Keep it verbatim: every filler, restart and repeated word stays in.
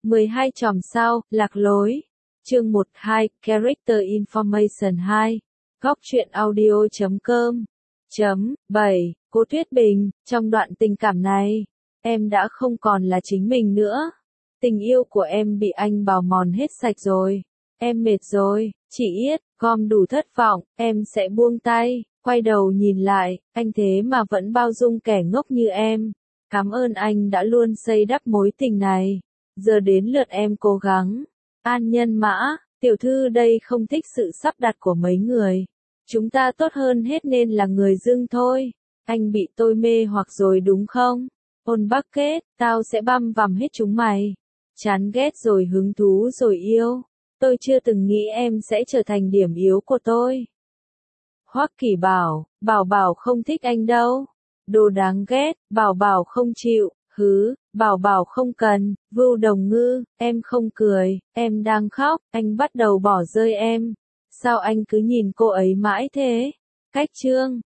mười hai chòm sao, lạc lối. Chương một hai, Character Information hai. Góc truyện audio chấm com. Chấm, bảy, Cô Tuyết Bình, trong đoạn tình cảm này, em đã không còn là chính mình nữa. Tình yêu của em bị anh bào mòn hết sạch rồi. Em mệt rồi, chị Yết, gom đủ thất vọng, em sẽ buông tay, quay đầu nhìn lại, anh thế mà vẫn bao dung kẻ ngốc như em. Cảm ơn anh đã luôn xây đắp mối tình này. Giờ đến lượt em cố gắng. An Nhân Mã, tiểu thư đây không thích sự sắp đặt của mấy người. Chúng ta tốt hơn hết nên là người dưng thôi. Anh bị tôi mê hoặc rồi đúng không? Ôn Bucket, tao sẽ băm vằm hết chúng mày. Chán ghét rồi hứng thú rồi yêu. Tôi chưa từng nghĩ em sẽ trở thành điểm yếu của tôi. Hoắc Kỷ Bảo, Bảo Bảo không thích anh đâu. Đồ đáng ghét, Bảo Bảo không chịu, hứ, Bảo Bảo không cần, Vưu Đồng Ngư, em không cười, em đang khóc, anh bắt đầu bỏ rơi em. Sao anh cứ nhìn cô ấy mãi thế? Cách chương,